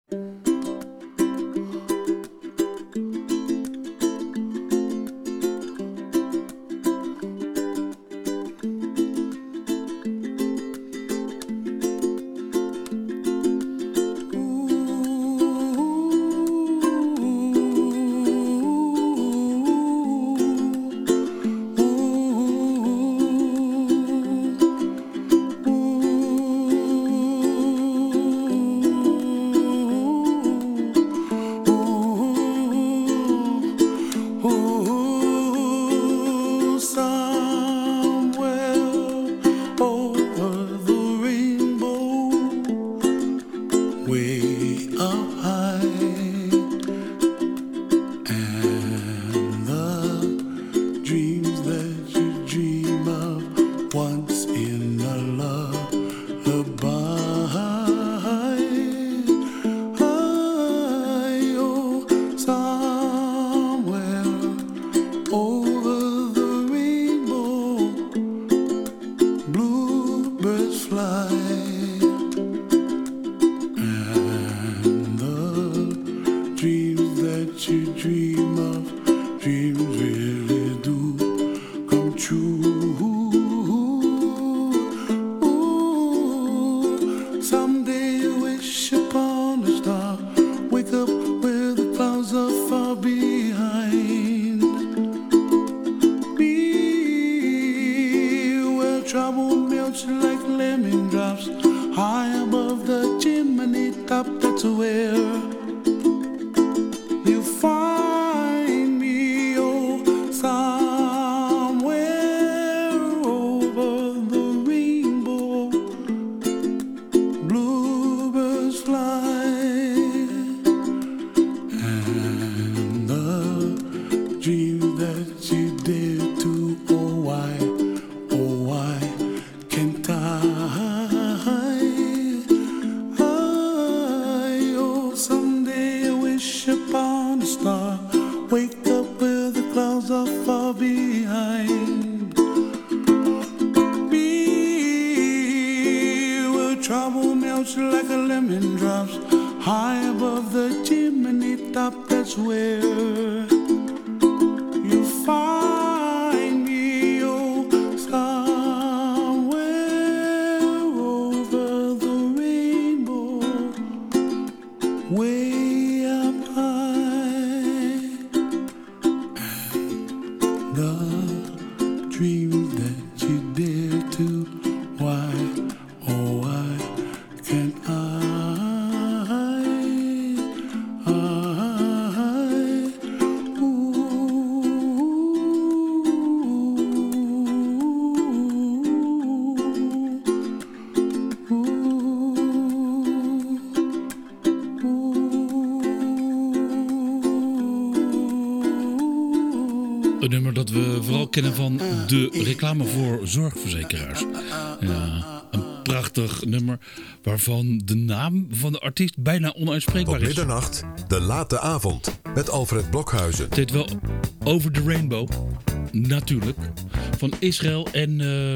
Een nummer dat we vooral kennen van de reclame voor zorgverzekeraars. Ja, een prachtig nummer waarvan de naam van de artiest bijna onuitspreekbaar is. Op middernacht, de late avond, met Alfred Blokhuizen. Het heet wel Over the Rainbow, natuurlijk. Van Israël en,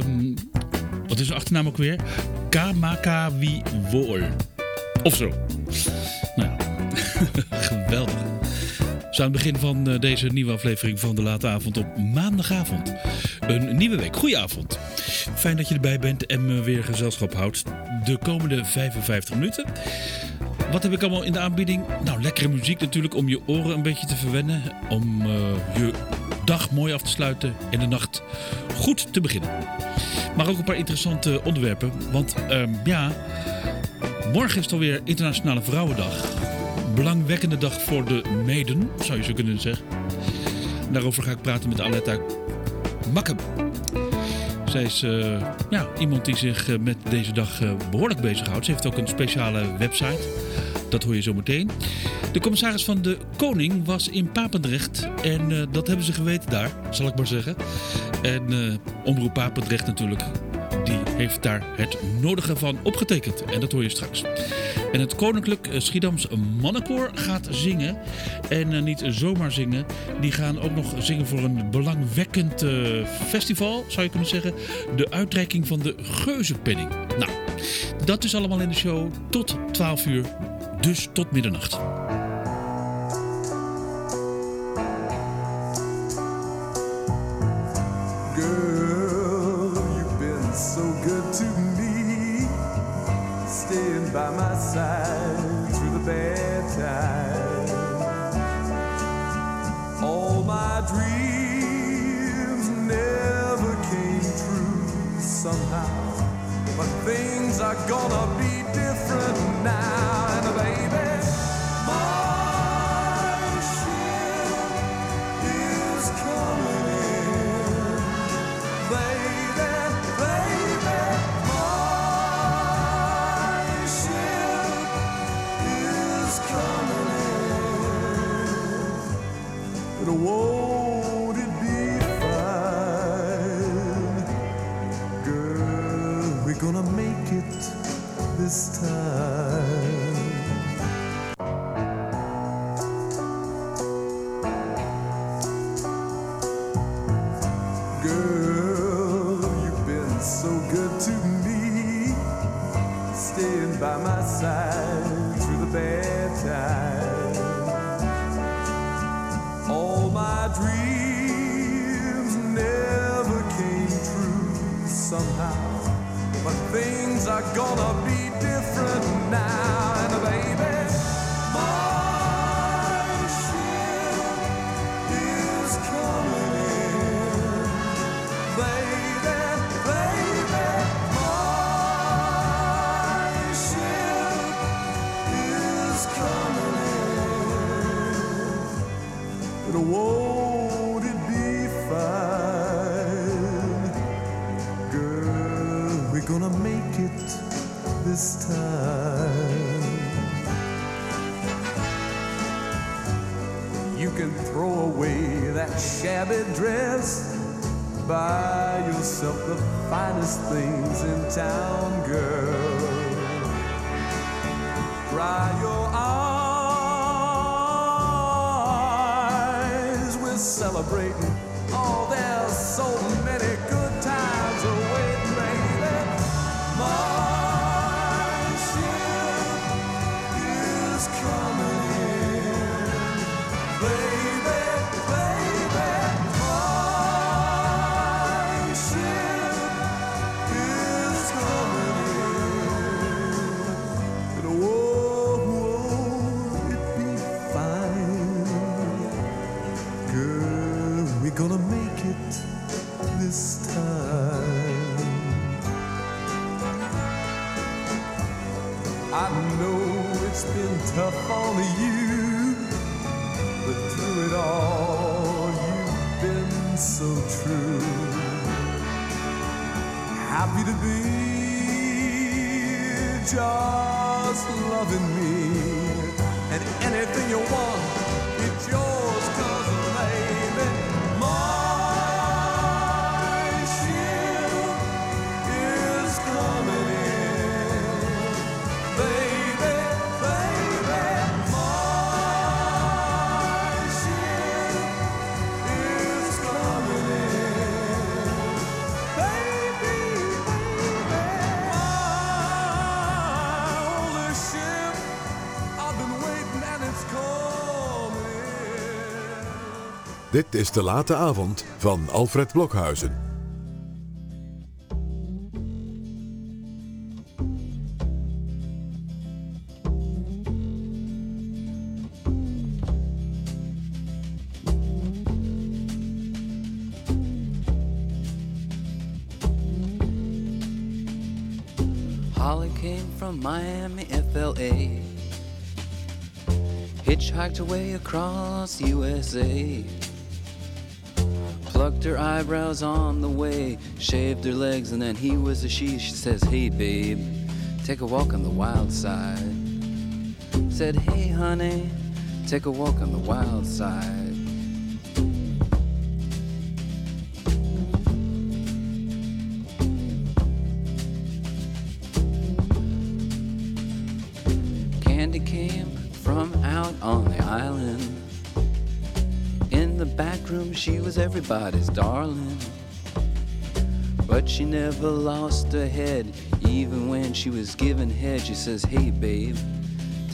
wat is de achternaam ook weer? Kamakawiwool. Of zo. Nou ja, geweldig. Zo aan het begin van deze nieuwe aflevering van de late avond op maandagavond. Een nieuwe week. Goedenavond. Fijn dat je erbij bent en me weer gezelschap houdt de komende 55 minuten. Wat heb ik allemaal in de aanbieding? Nou, lekkere muziek natuurlijk om je oren een beetje te verwennen. Om je dag mooi af te sluiten en de nacht goed te beginnen. Maar ook een paar interessante onderwerpen. Want morgen is het alweer Internationale Vrouwendag. Belangwekkende dag voor de maiden, zou je zo kunnen zeggen. Daarover ga ik praten met Aletta Makkem. Zij is iemand die zich met deze dag behoorlijk bezighoudt. Ze heeft ook een speciale website. Dat hoor je zo meteen. De commissaris van de Koning was in Papendrecht. En dat hebben ze geweten daar, zal ik maar zeggen. En Omroep Papendrecht natuurlijk. Die heeft daar het nodige van opgetekend. En dat hoor je straks. En het Koninklijk Schiedams Mannenkoor gaat zingen. En niet zomaar zingen. Die gaan ook nog zingen voor een belangwekkend festival, zou je kunnen zeggen. De uitreiking van de Geuzenpenning. Nou, dat is allemaal in de show tot 12 uur. Dus tot middernacht. By my side through the bad times. All my dreams never came true somehow, but things are gonna be different now. And baby, my ship is coming in. Baby, baby, won't it be fine? Girl, we're gonna make it this time. Girl, you've been so good to me, staying by my side through the bad times. All my dreams never came true somehow, but things are gonna be different now. And baby, my ship is coming in. Baby, baby, my ship is coming in. Won't it be fine? Girl, we're gonna make it this time. You can throw away that shabby dress, buy yourself the finest things in town, girl. Dry your eyes, we're celebrating. Oh, there's so many good times awaiting, baby. My ship is coming in, baby, baby. My ship is coming in. And won't it be fine? Girl, we're gonna make it this time. I know it's been tough on you, but through it all, you've been so true. Happy to be just loving me, and anything you want, it's yours, 'cause baby, my ship is coming in. Baby, baby, my ship is coming in. Baby, baby, my only ship, I've been waiting and it's coming. Dit is De Late Avond van Alfred Blokhuizen. Holly came from Miami, FLA, hitchhiked her way across USA, plucked her eyebrows on the way, shaved her legs, and then he was a she. She says, hey babe, take a walk on the wild side. Said, hey honey, take a walk on the wild side. Candy came from out on the island. In the back room she was everybody's darling, but she never lost her head. Even when she was giving head, she says, hey babe,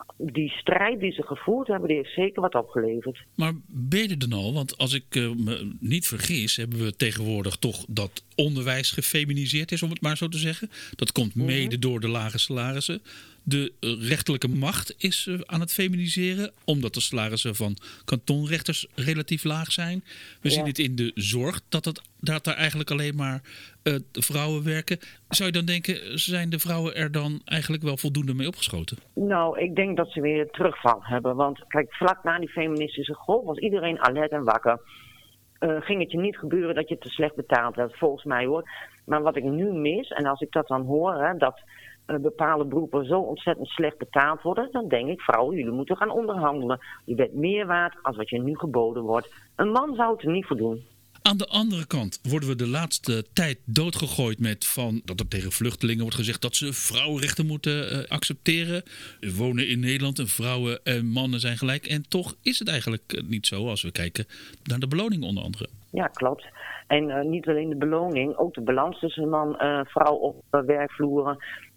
die strijd die ze gevoerd hebben, die heeft zeker wat opgeleverd. Maar ben je er dan al? Want als ik me niet vergis, hebben we tegenwoordig toch dat onderwijs gefeminiseerd is, om het maar zo te zeggen. Dat komt mede door de lage salarissen. De rechterlijke macht is aan het feminiseren, omdat de salarissen van kantonrechters relatief laag zijn. We zien het in de zorg, dat daar eigenlijk alleen maar vrouwen werken. Zou je dan denken, zijn de vrouwen er dan eigenlijk wel voldoende mee opgeschoten? Nou, ik denk dat ze weer terugval hebben. Want kijk, vlak na die feministische golf was iedereen alert en wakker. Ging het je niet gebeuren dat je te slecht betaald werd, volgens mij hoor. Maar wat ik nu mis, en als ik dat dan hoor, hè, dat bepaalde beroepen zo ontzettend slecht betaald worden, dan denk ik, vrouwen, jullie moeten gaan onderhandelen. Je bent meer waard als wat je nu geboden wordt. Een man zou het er niet voor doen. Aan de andere kant worden we de laatste tijd doodgegooid met dat er tegen vluchtelingen wordt gezegd dat ze vrouwenrechten moeten accepteren. We wonen in Nederland en vrouwen en mannen zijn gelijk. En toch is het eigenlijk niet zo als we kijken naar de beloning onder andere. Ja, klopt. En niet alleen de beloning, ook de balans tussen man en vrouw op werkvloeren.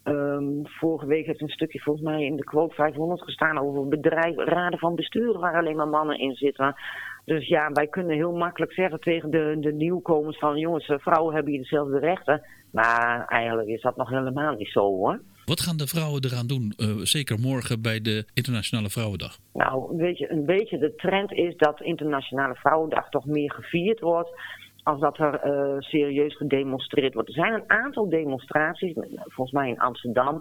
Vorige week heeft een stukje volgens mij in de quote 500 gestaan over bedrijven, raden van bestuur waar alleen maar mannen in zitten. Dus ja, wij kunnen heel makkelijk zeggen tegen de nieuwkomers van jongens, vrouwen hebben hier dezelfde rechten. Maar eigenlijk is dat nog helemaal niet zo hoor. Wat gaan de vrouwen eraan doen, zeker morgen bij de Internationale Vrouwendag? Nou, een beetje de trend is dat Internationale Vrouwendag toch meer gevierd wordt als dat er serieus gedemonstreerd wordt. Er zijn een aantal demonstraties, volgens mij in Amsterdam.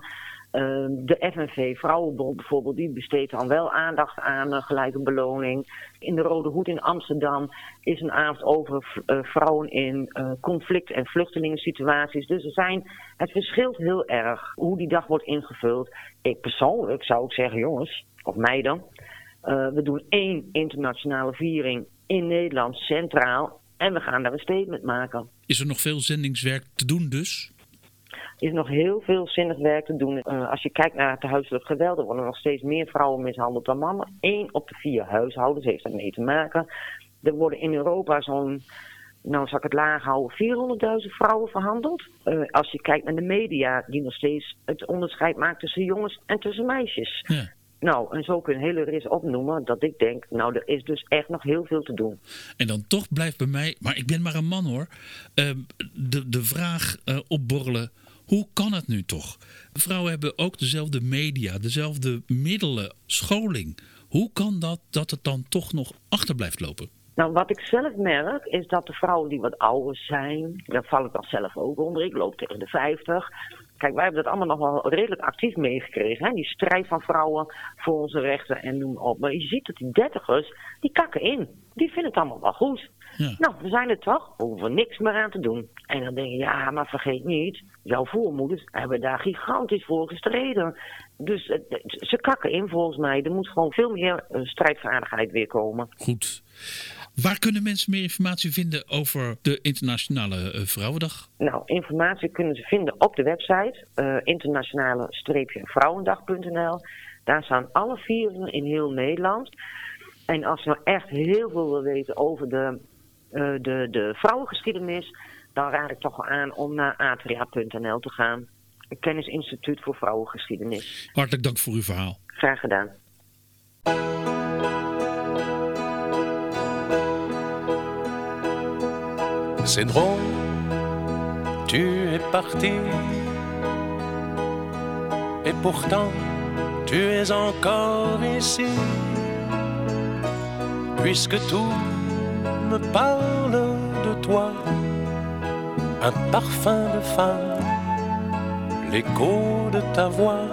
De FNV Vrouwenbond bijvoorbeeld, die besteedt dan wel aandacht aan gelijke beloning. In de Rode Hoed in Amsterdam is een avond over vrouwen in conflict- en vluchtelingensituaties. Dus het verschilt heel erg hoe die dag wordt ingevuld. Ik persoonlijk zou ik zeggen, jongens, of meiden, we doen 1 internationale viering in Nederland centraal en we gaan daar een statement maken. Is er nog veel zendingswerk te doen dus? Er is nog heel veel zinnig werk te doen. Als je kijkt naar het huiselijk geweld, er worden nog steeds meer vrouwen mishandeld dan mannen. 1 op de 4 huishoudens heeft daarmee te maken. Er worden in Europa zo'n, nou zal ik het laag houden, 400.000 vrouwen verhandeld. Als je kijkt naar de media, die nog steeds het onderscheid maakt tussen jongens en tussen meisjes. Ja. Nou, en zo kun je een hele ris opnoemen dat ik denk, nou, er is dus echt nog heel veel te doen. En dan toch blijft bij mij, maar ik ben maar een man hoor, de vraag opborrelen. Hoe kan het nu toch? Vrouwen hebben ook dezelfde media, dezelfde middelen, scholing. Hoe kan dat het dan toch nog achter blijft lopen? Nou, wat ik zelf merk is dat de vrouwen die wat ouder zijn, daar val ik dan zelf ook onder, ik loop tegen de 50. Kijk, wij hebben dat allemaal nog wel redelijk actief meegekregen. Hè? Die strijd van vrouwen voor onze rechten en noem op. Maar je ziet dat die 30'ers, die kakken in. Die vinden het allemaal wel goed. Ja. Nou, we zijn er toch. We hoeven niks meer aan te doen. En dan denk je, ja, maar vergeet niet, jouw voormoeders hebben daar gigantisch voor gestreden. Dus ze kakken in volgens mij. Er moet gewoon veel meer strijdvaardigheid weer komen. Goed. Waar kunnen mensen meer informatie vinden over de Internationale Vrouwendag? Nou, informatie kunnen ze vinden op de website internationale-vrouwendag.nl. Daar staan alle vieren in heel Nederland. En als je nou echt heel veel wil weten over de vrouwengeschiedenis, dan raad ik toch wel aan om naar atria.nl te gaan. Een kennisinstituut voor vrouwengeschiedenis. Hartelijk dank voor uw verhaal. Graag gedaan. C'est drôle, tu es parti, et pourtant tu es encore ici, puisque tout me parle de toi, un parfum de femme, l'écho de ta voix,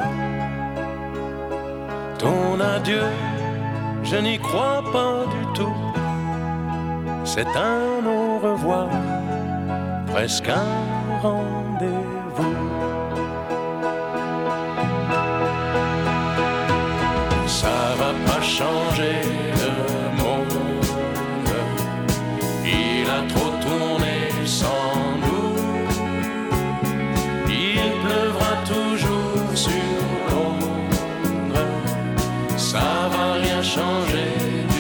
ton adieu, je n'y crois pas du tout. C'est un au revoir, presque un rendez-vous. Ça va pas changer le monde, il a trop tourné sans nous. Il pleuvra toujours sur Londres, ça va rien changer.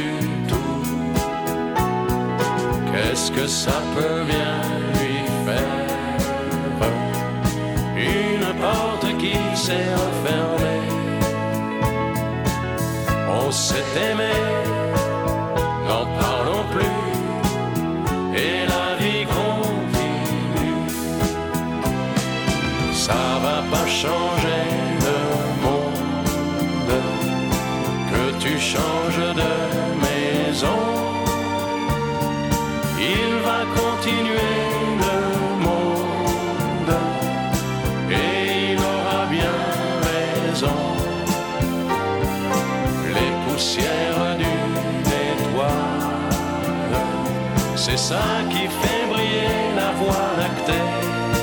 Qu'est-ce que ça peut bien lui faire? Une porte qui s'est refermée, On s'est aimé, n'en parlons plus, et la vie continue. Ça va pas changer le monde, que tu changes de maison. Il va continuer le monde, et il aura bien raison. Les poussières d'une étoile, c'est ça qui fait briller la voie lactée.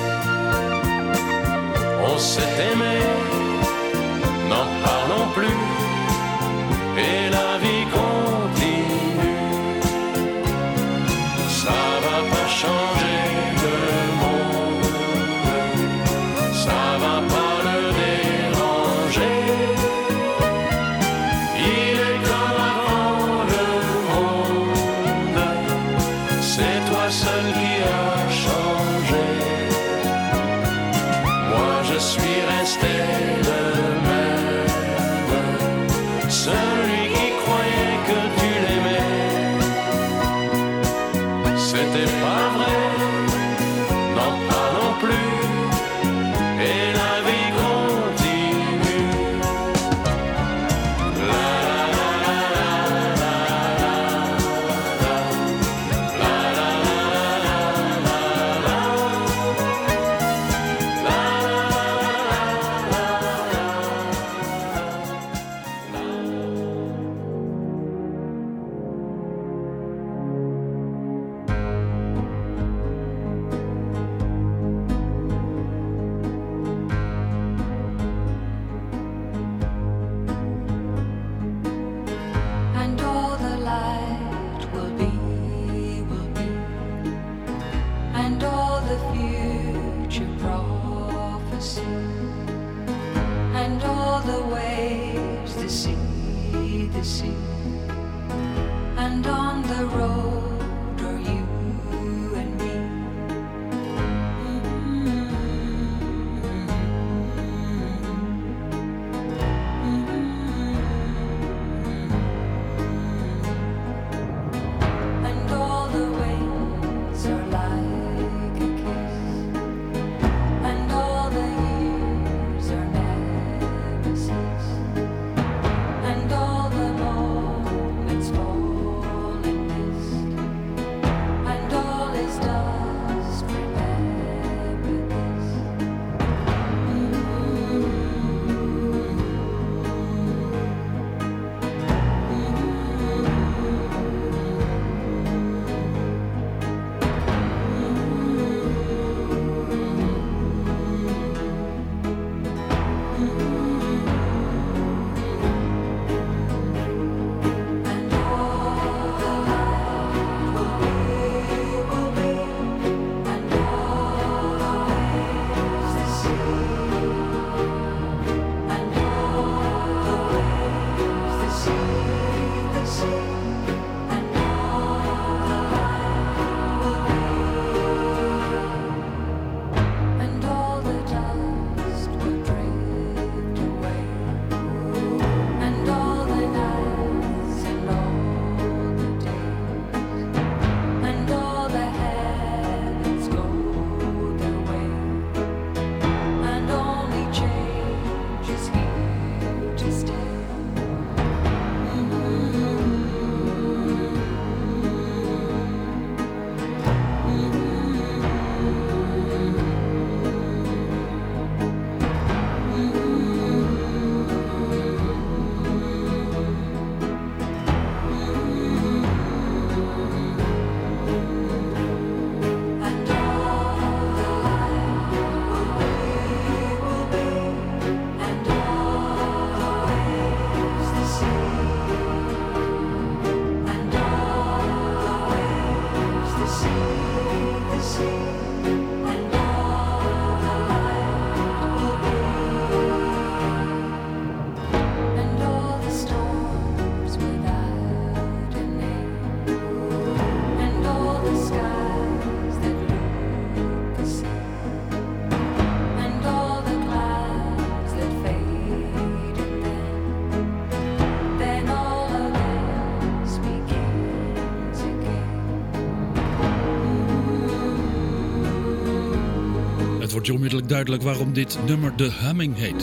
On s'est aimé, n'en parlons plus, et la vie continue. Ça va pas changer le monde, ça va pas le déranger. Il est comme avant le monde, c'est toi seul qui as changé. Moi je suis resté le même, celui qui croyait que tu l'aimais. C'était pas vrai, n'en parlons plus, et la vie continue. La la la la la la la la And all the light will be, and all the future prophecy, and all the waves, the sea, and on the road are you and me. And all the ways are like a kiss, and all the years are nemesis, and all the moments fall in this. je onmiddellijk duidelijk waarom dit nummer de Humming heet.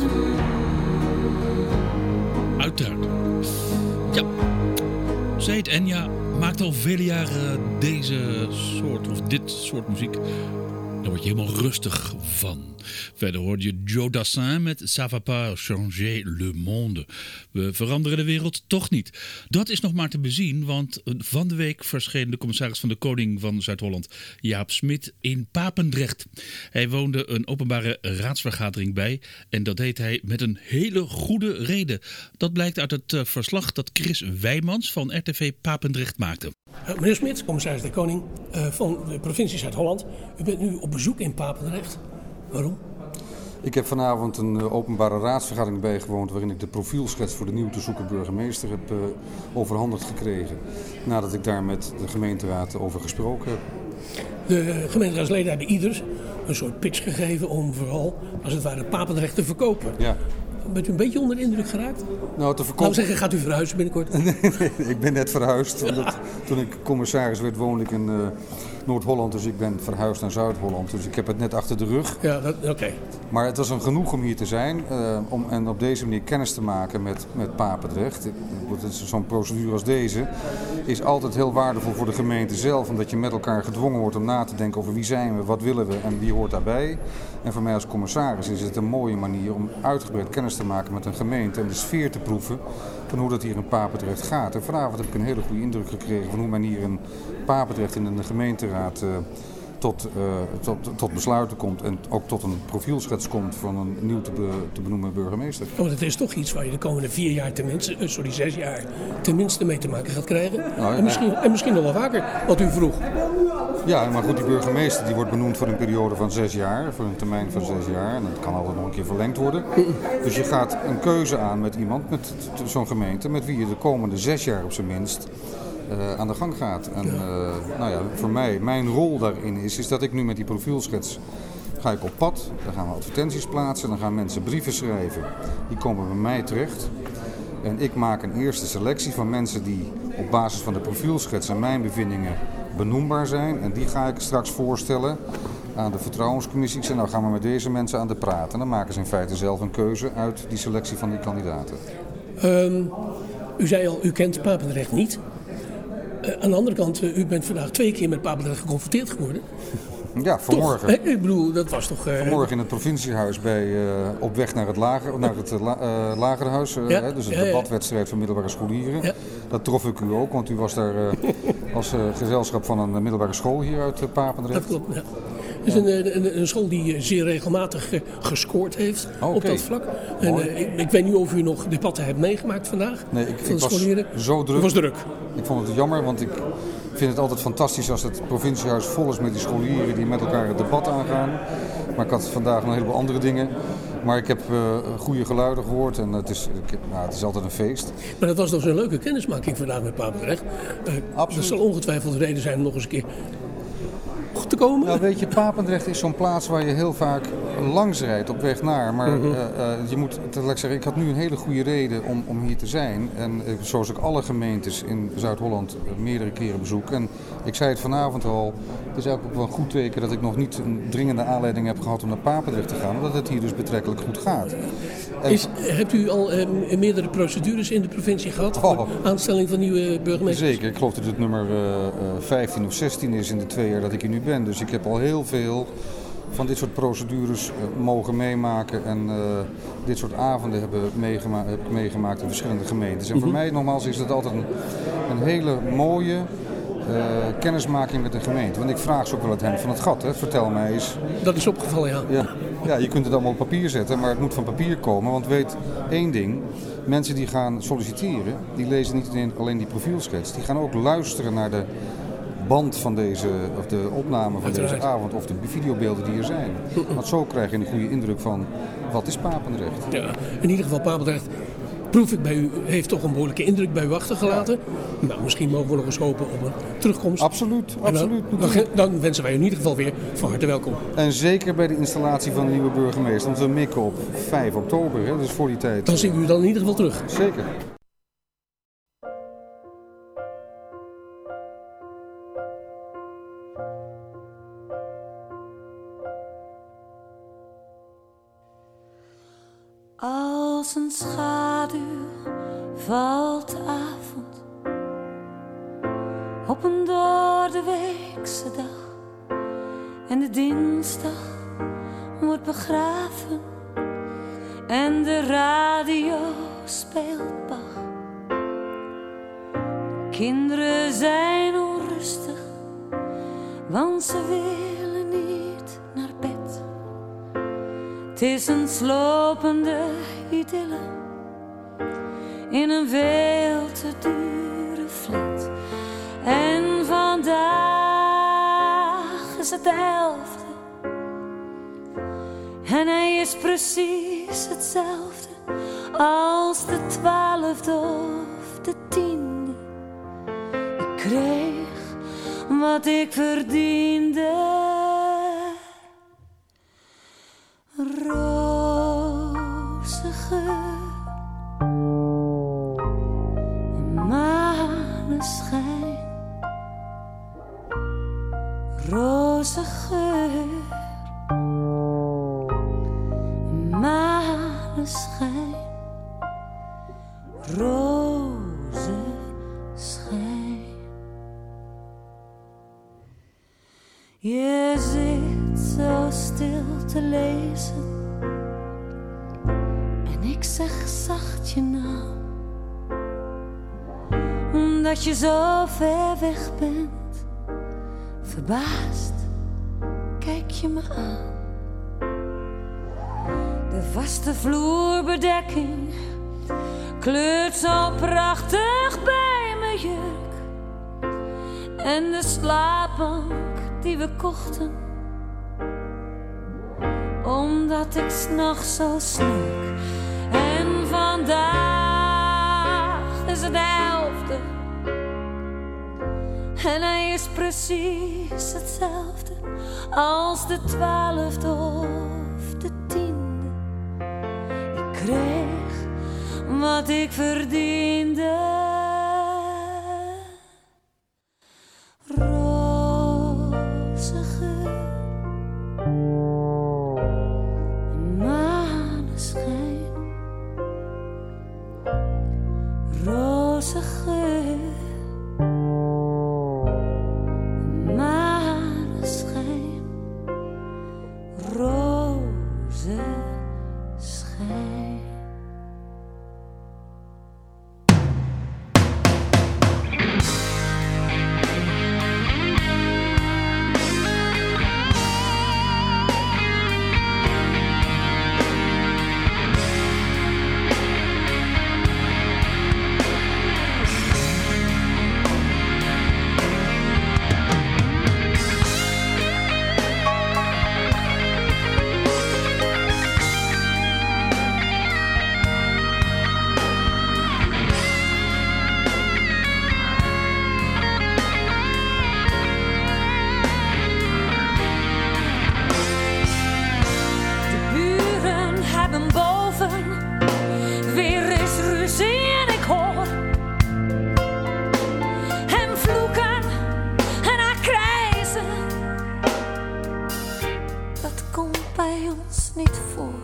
Uiteraard. Ja, zij heet Enya, maakt al vele jaren deze soort of dit soort muziek. Daar word je helemaal rustig van. Verder hoorde je Joe Dassin met Ça va pas changer le monde. We veranderen de wereld toch niet. Dat is nog maar te bezien, want van de week verscheen de commissaris van de Koning van Zuid-Holland, Jaap Smit, in Papendrecht. Hij woonde een openbare raadsvergadering bij en dat deed hij met een hele goede reden. Dat blijkt uit het verslag dat Chris Wijmans van RTV Papendrecht maakte. Meneer Smit, commissaris de Koning van de provincie Zuid-Holland. U bent nu op bezoek in Papendrecht. Waarom? Ik heb vanavond een openbare raadsvergadering bijgewoond waarin ik de profielschets voor de nieuw te zoeken burgemeester heb overhandigd gekregen. Nadat ik daar met de gemeenteraad over gesproken heb. De gemeenteraadsleden hebben ieders een soort pitch gegeven om vooral, als het ware, Papendrecht te verkopen. Ja. Bent u een beetje onder de indruk geraakt? Nou, te Ik verkopen... zeggen, gaat u verhuizen binnenkort? Nee, ik ben net verhuisd. Omdat, toen ik commissaris werd, woonde ik in Noord-Holland. Dus ik ben verhuisd naar Zuid-Holland. Dus ik heb het net achter de rug. Ja, oké. Maar het was een genoeg om hier te zijn. En op deze manier kennis te maken met Papendrecht. Zo'n procedure als deze is altijd heel waardevol voor de gemeente zelf. Omdat je met elkaar gedwongen wordt om na te denken over wie zijn we, wat willen we en wie hoort daarbij. En voor mij als commissaris is het een mooie manier om uitgebreid kennis te maken met een gemeente. En de sfeer te proeven van hoe dat hier in Papendrecht gaat. En vanavond heb ik een hele goede indruk gekregen van hoe men hier in Papendrecht in de gemeenteraad tot besluiten komt en ook tot een profielschets komt van een nieuw te benoemen burgemeester. Want het is toch iets waar je de komende 4 jaar tenminste, 6 jaar tenminste mee te maken gaat krijgen. Nou, en misschien nog wel vaker, wat u vroeg. Ja, maar goed, die burgemeester die wordt benoemd voor een periode van 6 jaar, voor een termijn van 6 jaar. En dat kan altijd nog een keer verlengd worden. Dus je gaat een keuze aan met iemand, met zo'n gemeente, met wie je de komende 6 jaar op zijn minst aan de gang gaat. En nou ja, voor mij, mijn rol daarin is dat ik nu met die profielschets ga ik op pad. Dan gaan we advertenties plaatsen, dan gaan mensen brieven schrijven. Die komen bij mij terecht. En ik maak een eerste selectie van mensen die op basis van de profielschets en mijn bevindingen benoembaar zijn. En die ga ik straks voorstellen aan de vertrouwenscommissie. Ik zeg, nou gaan we met deze mensen aan de praten. En dan maken ze in feite zelf een keuze uit die selectie van die kandidaten. U zei al, u kent Papendrecht niet. Aan de andere kant, u bent vandaag 2 keer met Papendrecht geconfronteerd geworden. Ja, vanmorgen. Toch? Ik bedoel, dat was toch... Vanmorgen in het provinciehuis op weg naar het lagerhuis. Dus de debatwedstrijd van middelbare scholieren. Ja. Dat trof ik u ook, want u was daar als gezelschap van een middelbare school hier uit Papendrecht. Dat klopt, ja. Het is een school die zeer regelmatig gescoord heeft op dat vlak. En, ik weet niet of u nog debatten hebt meegemaakt vandaag. Nee, ik was zo druk. Het was druk. Ik vond het jammer, want ik vind het altijd fantastisch als het provinciehuis vol is met die scholieren die met elkaar het debat aangaan. Maar ik had vandaag nog een heleboel andere dingen. Maar ik heb goede geluiden gehoord en het is altijd een feest. Maar dat was toch zo'n leuke kennismaking vandaag met Papendrecht. Absoluut. Dat zal ongetwijfeld reden zijn om nog eens een keer te komen. Nou, weet je, Papendrecht is zo'n plaats waar je heel vaak langs rijdt op weg naar. Maar je moet tegelijk zeggen, ik had nu een hele goede reden om hier te zijn. En zoals ik alle gemeentes in Zuid-Holland meerdere keren bezoek. En ik zei het vanavond al, het is eigenlijk ook wel een goed teken dat ik nog niet een dringende aanleiding heb gehad om naar Papendrecht te gaan. Omdat het hier dus betrekkelijk goed gaat. Hebt u al meerdere procedures in de provincie gehad voor aanstelling van nieuwe burgemeesters? Zeker, ik geloof dat het nummer 15 of 16 is in de 2 jaar dat ik hier nu ben. Dus ik heb al heel veel van dit soort procedures mogen meemaken en dit soort avonden heb ik meegemaakt in verschillende gemeentes. En voor mij nogmaals is dat altijd een hele mooie kennismaking met een gemeente. Want ik vraag ze ook wel het hem van het gat. Hè. Vertel mij eens. Dat is opgevallen, ja. Ja, je kunt het allemaal op papier zetten, maar het moet van papier komen. Want weet één ding, mensen die gaan solliciteren, die lezen niet alleen die profielschets. Die gaan ook luisteren naar de band van of de opname van deze avond of de videobeelden die er zijn. Want zo krijg je een goede indruk van wat is Papendrecht. Ja, in ieder geval Papendrecht, proef ik bij u, heeft toch een behoorlijke indruk bij u achtergelaten. Nou, misschien mogen we nog eens hopen op een terugkomst. Absoluut. Dan wensen wij u in ieder geval weer van harte welkom. En zeker bij de installatie van de nieuwe burgemeester. Want we mikken op 5 oktober, hè, dus voor die tijd. Dan zien we u dan in ieder geval terug. Zeker. Als een schaduw valt de avond op een doordeweekse dag en de dinsdag wordt begraven en de radio speelt Bach. Kinderen zijn onrustig, want ze willen niet naar bed. Het is een slopende idylle in een veel te dure flat. En vandaag is het 11e en hij is precies hetzelfde als de 12e of de 10e. Ik kreeg wat ik verdiende. Roze geur, maneschijn. Roze geur, maneschijn. Roze schijn. Je zit zo stil te lezen en ik zeg zacht je naam, omdat je zo ver weg bent. Verbaasd kijk je me aan. De vaste vloerbedekking kleurt zo prachtig bij mijn jurk. En de slaapbank die we kochten, omdat ik 's nachts zo snurk. En vandaag is het 11e en hij is precies hetzelfde als de 12e of de 10e. Ik kreeg wat ik verdiende. Roze geur, maneschijn. Roze geur, maneschijn. Roze schijn. Weer is ruzie en ik hoor hem vloeken en haar krijzen. Dat komt bij ons niet voor.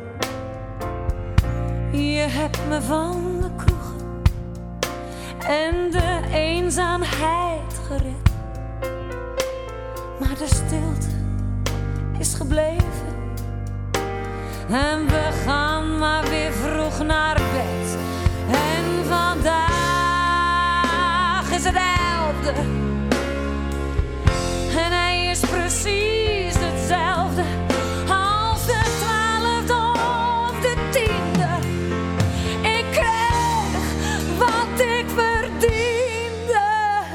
Je hebt me van de kroegen en de eenzaamheid gered, maar de stilte is gebleven. En we gaan maar weer vroeg naar bed. En vandaag is het 11e en hij is precies hetzelfde als de 12e of de 10e. Ik kreeg wat ik verdiende.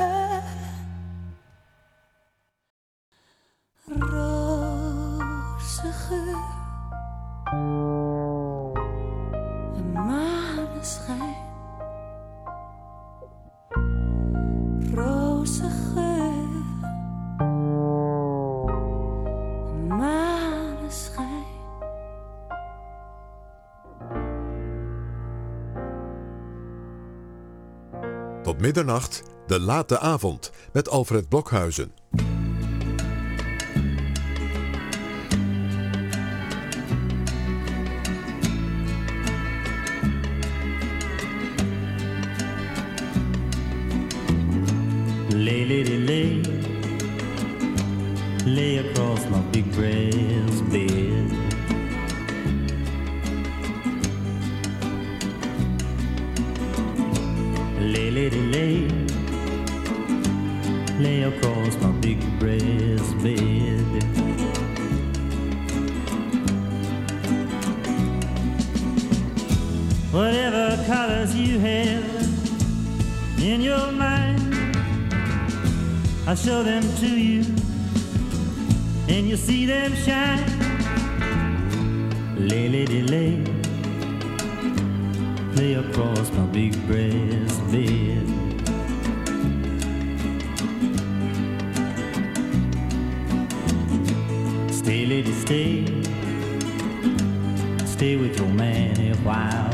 Roze geur, een maneschijn. Roze geur, een maneschijn. Tot middernacht, de late avond met Alfred Blokhuizen. lay, lay across my big brass bed. Lay, lay across my big brass bed. Whatever colors you have in your mind, I'll show them to you, and you'll see them shine. Lay, lay, lay across my big brass bed. Stay, lady, stay, stay with your man a while.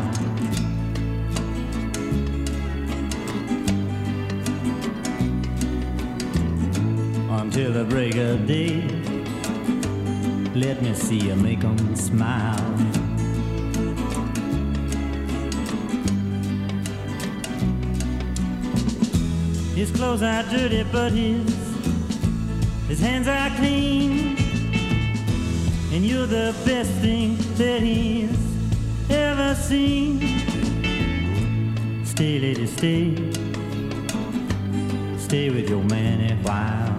Until the break of day, let me see you make 'em smile. His clothes are dirty, but his hands are clean. And you're the best thing that he's ever seen. Stay, lady, stay, stay with your man a while.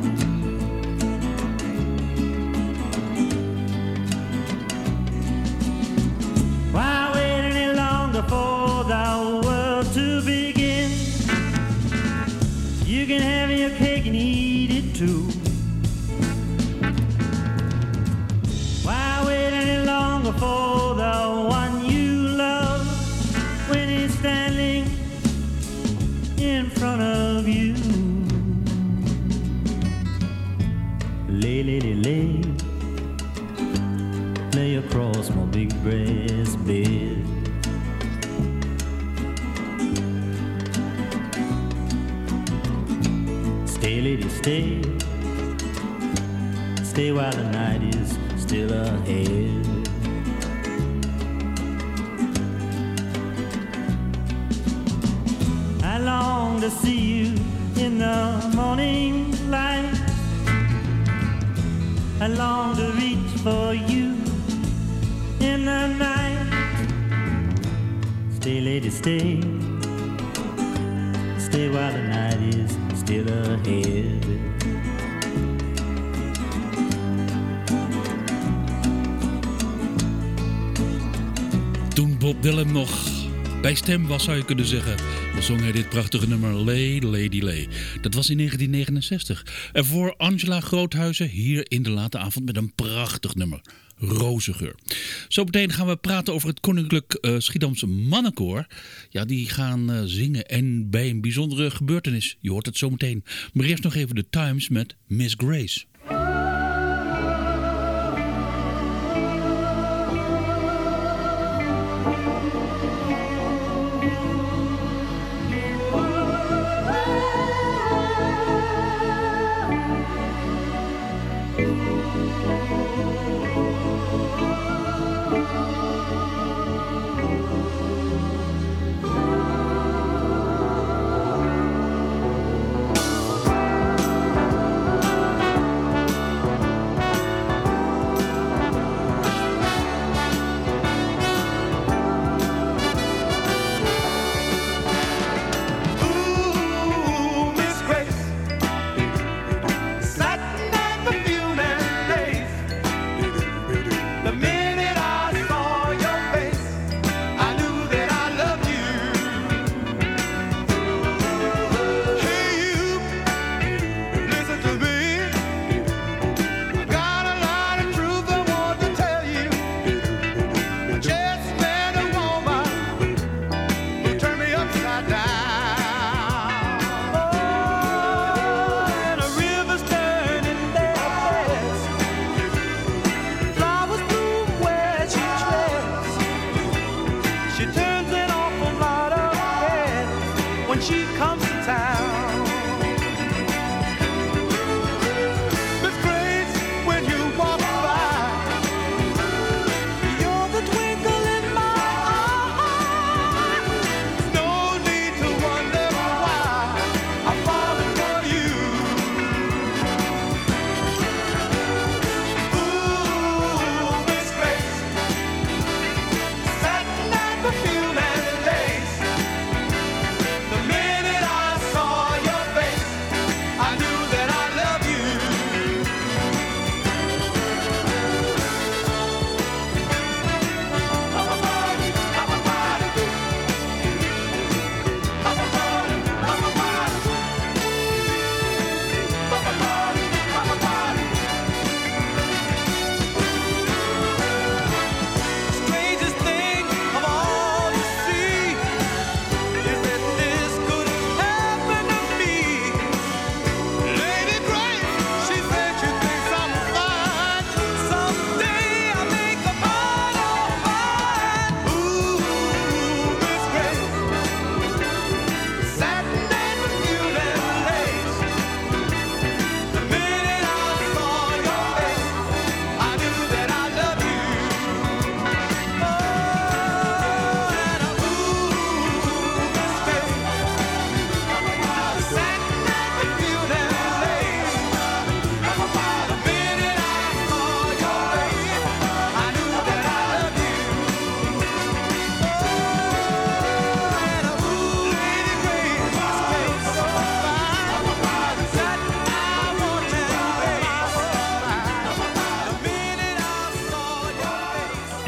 Why wait any longer for the world to begin? You can have your cake and eat it too. Why wait any longer for the one you love when he's standing in front of you? Lay, lady, lay, lay across my big brass bed. Stay, lady, stay, stay while the night is still ahead. I long to see you in the morning light. I long to reach for you in the night. Stay, lady, stay, stay while the night is still ahead. Toen Bob Dylan nog bij stem was, zou je kunnen zeggen, dan zong hij dit prachtige nummer Lay, Lady, Lay. Dat was in 1969. En voor Angela Groothuizen hier in de late avond met een prachtig nummer. Rozengeur. Zo meteen gaan we praten over het Koninklijk Schiedamse Mannenkoor. Ja, die gaan zingen en bij een bijzondere gebeurtenis. Je hoort het zo meteen. Maar eerst nog even de Times met Miss Grace. The minute I saw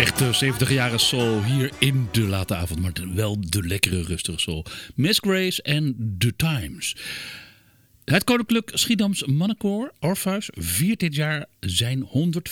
Echte 70-jarige soul hier in de late avond, maar wel de lekkere rustige soul. Miss Grace en The Times. Het Koninklijk Schiedams Mannenkoor Orpheus viert dit jaar zijn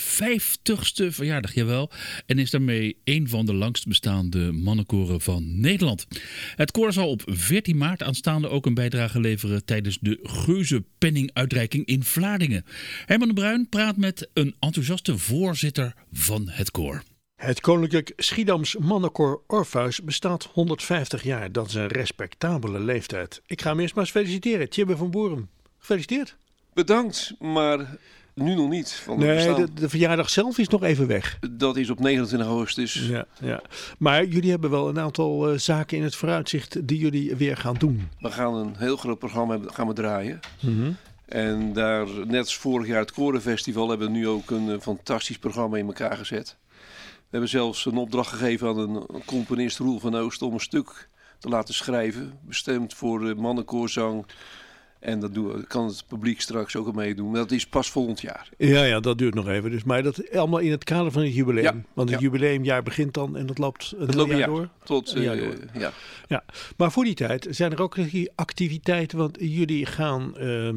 150ste verjaardag, jawel, en is daarmee een van de langst bestaande mannenkoren van Nederland. Het koor zal op 14 maart aanstaande ook een bijdrage leveren tijdens de Geuzenpenning-uitreiking in Vlaardingen. Herman de Bruin praat met een enthousiaste voorzitter van het koor. Het Koninklijk Schiedams Mannenkoor Orpheus bestaat 150 jaar. Dat is een respectabele leeftijd. Ik ga hem eerst maar eens feliciteren. Tjibbe van Boerum. Gefeliciteerd. Bedankt, maar nu nog niet. De verjaardag zelf is nog even weg. Dat is op 29 augustus. Ja. Maar jullie hebben wel een aantal zaken in het vooruitzicht die jullie weer gaan doen. We gaan een heel groot programma draaien. Mm-hmm. En daar, net als vorig jaar het Korenfestival, hebben we nu ook een fantastisch programma in elkaar gezet. We hebben zelfs een opdracht gegeven aan een componist, Roel van Oost, om een stuk te laten schrijven. Bestemd voor mannenkoorzang. En dat kan het publiek straks ook al meedoen. Maar dat is pas volgend jaar. Ja, dat duurt nog even. Dus, maar dat allemaal in het kader van het jubileum. Ja, want het jubileumjaar begint dan en dat loopt een jaar door. Tot een jaar door. Ja. Maar voor die tijd zijn er ook activiteiten. Want jullie gaan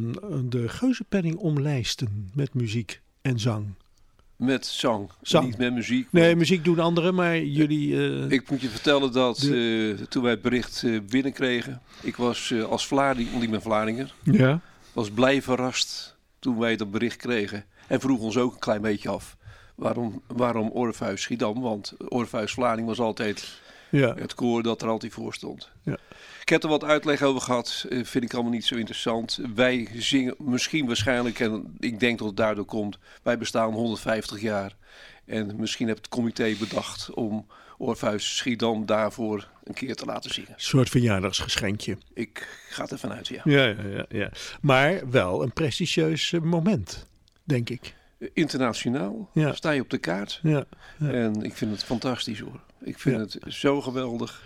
de Geuzenpenning omlijsten met muziek en zang. Met zang, niet met muziek. Nee, muziek doen anderen, maar jullie... Ik moet je vertellen dat toen wij het bericht binnenkregen... Ik was als Vlaarding, want ik ben Vlaardinger... was blij verrast toen wij dat bericht kregen. En vroeg ons ook een klein beetje af. Waarom Orpheus Schiedam? Want Orpheus Vlaarding was altijd het koor dat er altijd voor stond. Ja. Ik heb er wat uitleg over gehad. Vind ik allemaal niet zo interessant. Wij zingen waarschijnlijk, en ik denk dat het daardoor komt... wij bestaan 150 jaar. En misschien heeft het comité bedacht om Orpheus Schiedam daarvoor een keer te laten zingen. Een soort verjaardagsgeschenkje. Ik ga er vanuit, ja. Ja. Maar wel een prestigieus moment, denk ik. Internationaal sta je op de kaart. Ja. En ik vind het fantastisch, hoor. Ik vind het zo geweldig.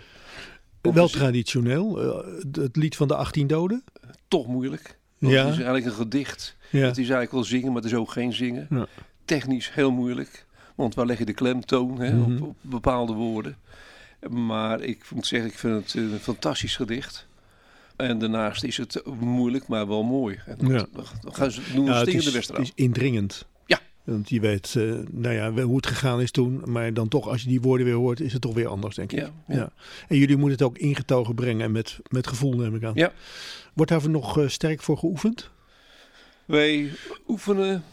Wel traditioneel, het lied van de 18 doden? Toch moeilijk. Het is eigenlijk een gedicht. Ja. Het is eigenlijk wel zingen, maar het is ook geen zingen. Ja. Technisch heel moeilijk. Want waar leg je de klemtoon op bepaalde woorden. Maar ik moet zeggen, ik vind het een fantastisch gedicht. En daarnaast is het moeilijk, maar wel mooi. En we doen een stingende Wester aan. Het is indringend. Ja. Want je weet hoe het gegaan is toen. Maar dan toch, als je die woorden weer hoort, is het toch weer anders, denk ik. Ja. En jullie moeten het ook ingetogen brengen en met gevoel, neem ik aan. Ja. Wordt daar nog sterk voor geoefend? Wij oefenen...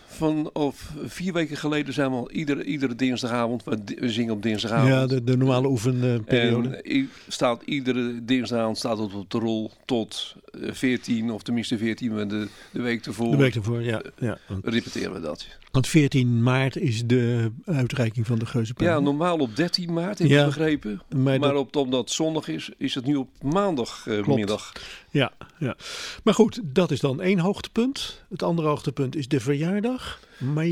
Of 4 weken geleden zijn we al iedere dinsdagavond. We zingen op dinsdagavond. Ja, de normale oefenperiode. En iedere dinsdagavond staat het op de rol tot 14, of tenminste 14 de week ervoor. De week ervoor, ja. Repeteren we dat. Want 14 maart is de uitreiking van de Geuzenpenning. Ja, normaal op 13 maart, heb ik begrepen. Maar omdat het zondag is het nu op maandagmiddag. Ja. Maar goed, dat is dan 1 hoogtepunt. Het andere hoogtepunt is de verjaardag. Maar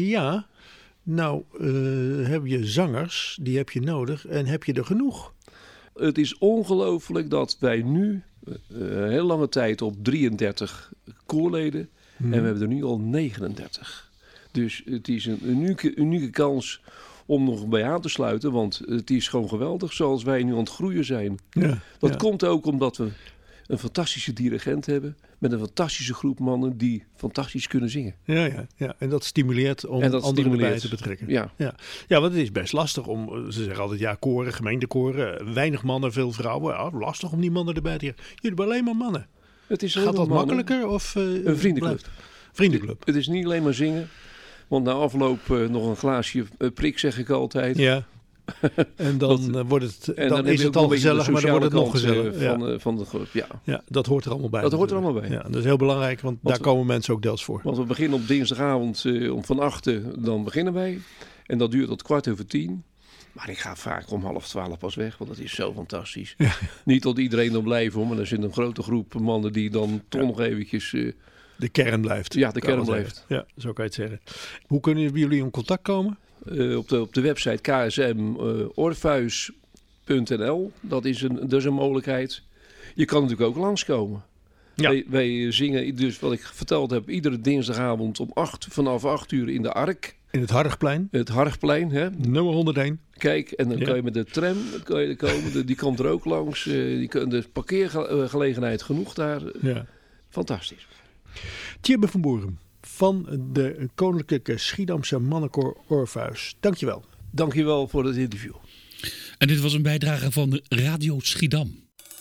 heb je zangers, die heb je nodig en heb je er genoeg? Het is ongelooflijk dat wij nu heel lange tijd op 33 koorleden en we hebben er nu al 39. Dus het is een unieke kans om nog bij aan te sluiten, want het is gewoon geweldig zoals wij nu aan het groeien zijn. Dat komt ook omdat we een fantastische dirigent hebben met een fantastische groep mannen die fantastisch kunnen zingen. Ja. En dat stimuleert om anderen erbij te betrekken. Ja, want het is best lastig om, ze zeggen altijd, koren, gemeentekoren, weinig mannen, veel vrouwen. Ja, lastig om die mannen erbij te krijgen. Jullie hebben alleen maar mannen. Gaat dat makkelijker? Of, een vriendenclub. Vriendenclub. Het is niet alleen maar zingen, want na afloop nog een glaasje prik, zeg ik altijd. Ja. En dan wordt het, dan is het al gezellig, maar dan wordt het nog gezellig. Van de groep, ja, dat hoort er allemaal bij. Dat hoort er allemaal bij. Ja, dat is heel belangrijk, want daar komen mensen ook deels voor. Want we beginnen op dinsdagavond om van 8, dan beginnen wij. En dat duurt tot 10:15. Maar ik ga vaak om 11:30 pas weg, want dat is zo fantastisch. Ja. Niet dat iedereen dan blijft, maar er zit een grote groep mannen die dan toch nog eventjes... de kern blijft. Ja, de kern blijft. Ja, zo kan je het zeggen. Hoe kunnen jullie in contact komen? Op de website ksmorpheus.nl. Dat is een mogelijkheid. Je kan natuurlijk ook langskomen. Ja. Wij zingen, dus wat ik verteld heb, iedere dinsdagavond vanaf 8 uur in de Ark. In het Hargplein. Het Hargplein, hè. Nummer 101. Kijk, en dan kan je met de tram komen. Die komt er ook langs. De parkeergelegenheid genoeg daar. Ja. Fantastisch. Tjibbe van Boerum van de Koninklijke Schiedamse Mannenkoor Orpheus. Dankjewel. Dankjewel voor het interview. En dit was een bijdrage van Radio Schiedam.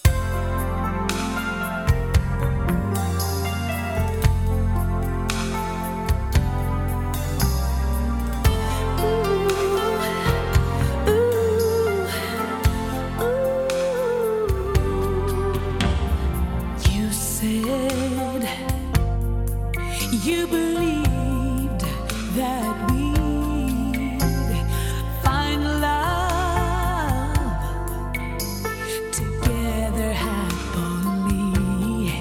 You believed that we'd find love together happily.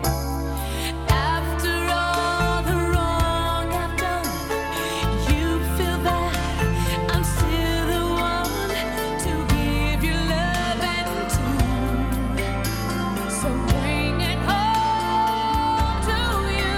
After all the wrong I've done, you feel that I'm still the one to give you love and to. So bring it home to you.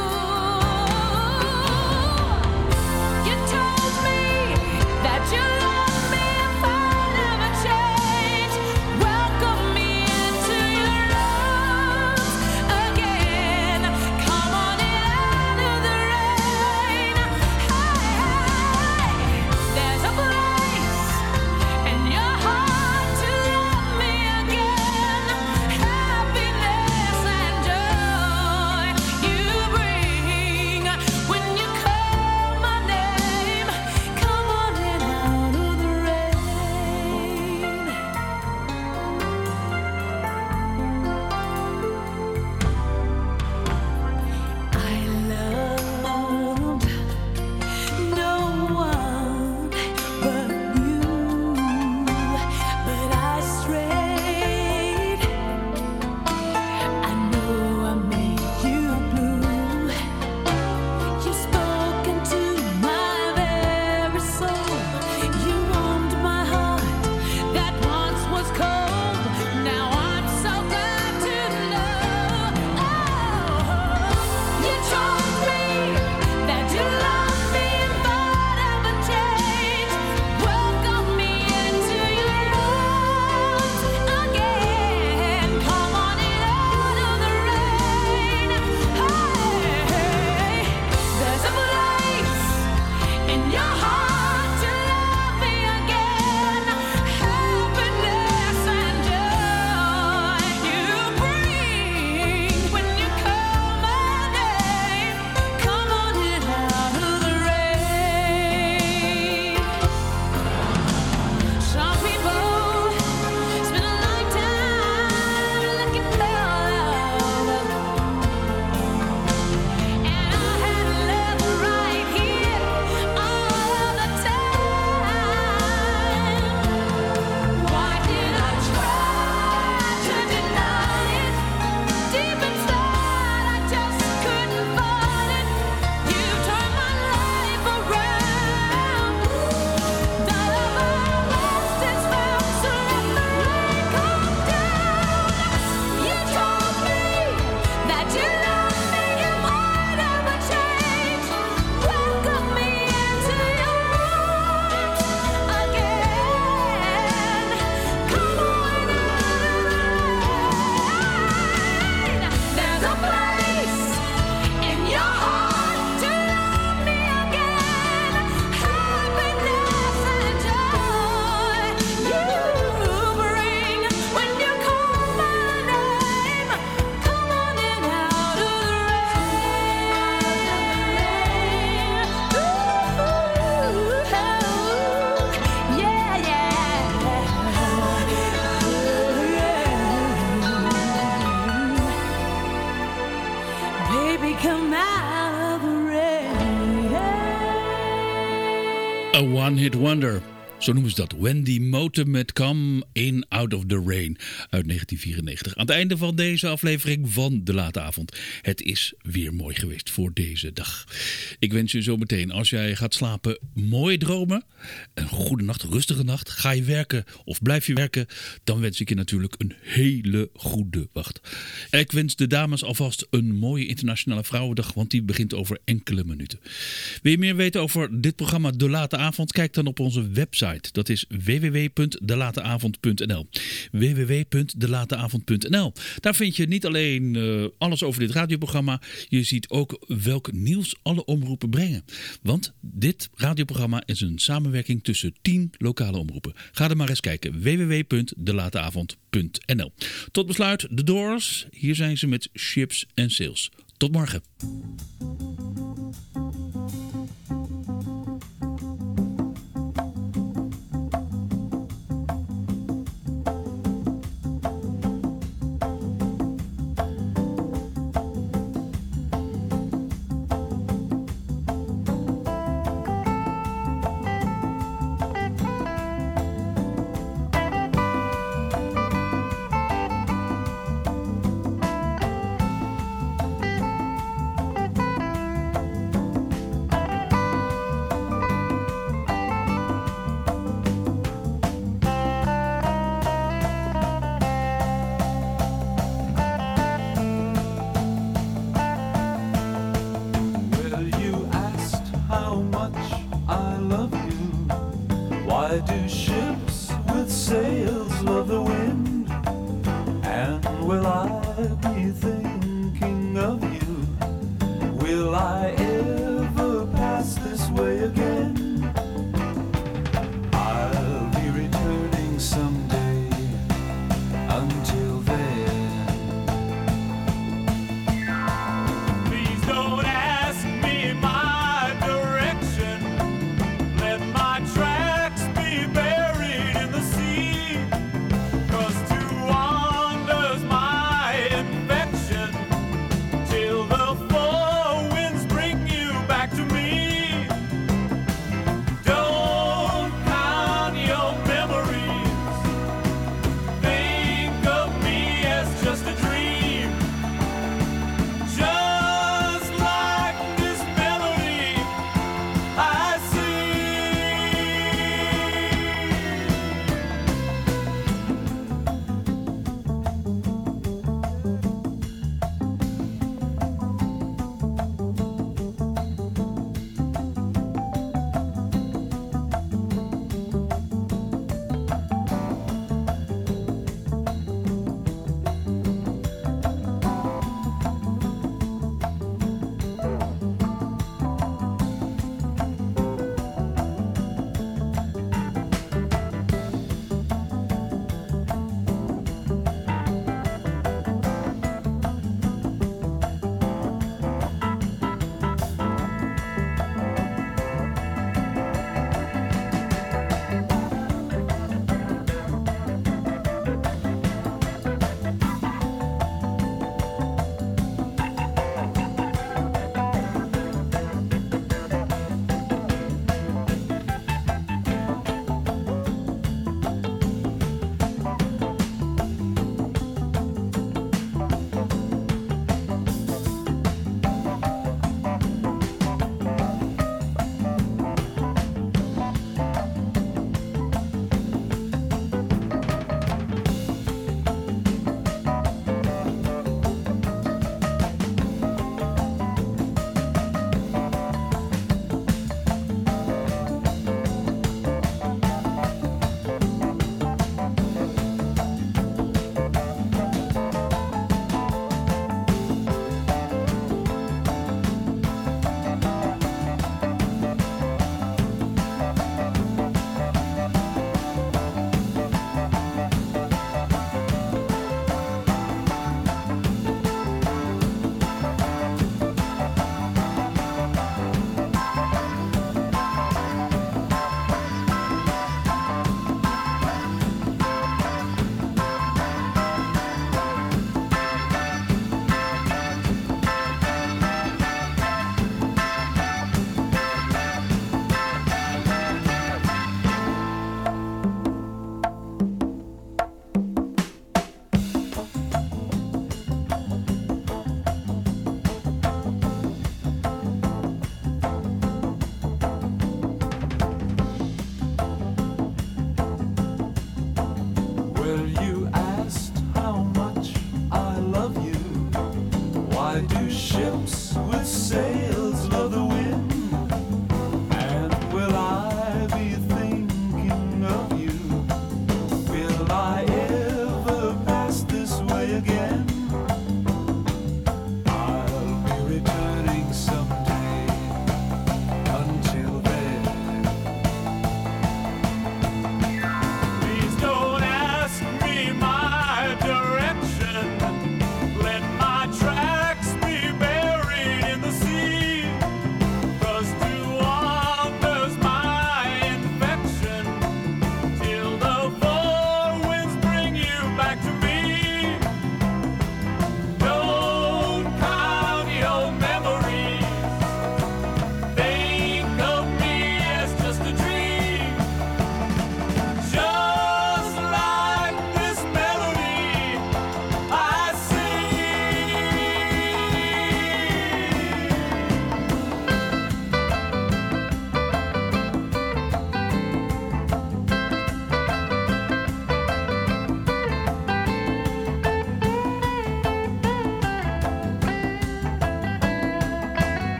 You told me that you love me if I never change. Welcome me into your arms again. Come on in out of the rain. Hey, there's a place in your heart to love me again. Happiness and joy you bring when you call my name. Come on in out of the rain. I loved no one but you, but I strayed. I know I made you blue. You spoke into my very soul. You warmed my heart that once was cold. Now I'm so glad to know. You told me that you love me if I never change. Welcome me into your arms again. Come on in out of the rain. Hey, there's a place in your heart to love me again. Happiness and joy you bring when you call my name. Come on in out of the rain. Some people spend a lifetime looking for love, and I had love right here all the time. Why did I try to deny it? Deep inside, I just couldn't find it. You turned my life around. The love I lost is found, so let the rain come down. You told me that you love me if I never change. Welcome me into your arms again. Come on in. There's a place in your heart to love me again. Happiness and joy you bring when you call my name. Come on in out of the rain. Baby, come out of the rain. A one-hit wonder. Zo noemen ze dat. Wendy Moten met Come In Out of the Rain uit 1994. Aan het einde van deze aflevering van De Late Avond. Het is weer mooi geweest voor deze dag. Ik wens je zo meteen, als jij gaat slapen, mooie dromen. Een goede nacht, rustige nacht. Ga je werken of blijf je werken, dan wens ik je natuurlijk een hele goede wacht. En ik wens de dames alvast een mooie Internationale Vrouwendag, want die begint over enkele minuten. Wil je meer weten over dit programma De Late Avond? Kijk dan op onze website. Dat is www.delateavond.nl. www.delateavond.nl. Daar vind je niet alleen alles over dit radioprogramma. Je ziet ook welk nieuws alle omroepen brengen. Want dit radioprogramma is een samenwerking tussen 10 lokale omroepen. Ga er maar eens kijken. www.delateavond.nl. Tot besluit, The Doors. Hier zijn ze met Ships and Sails. Tot morgen.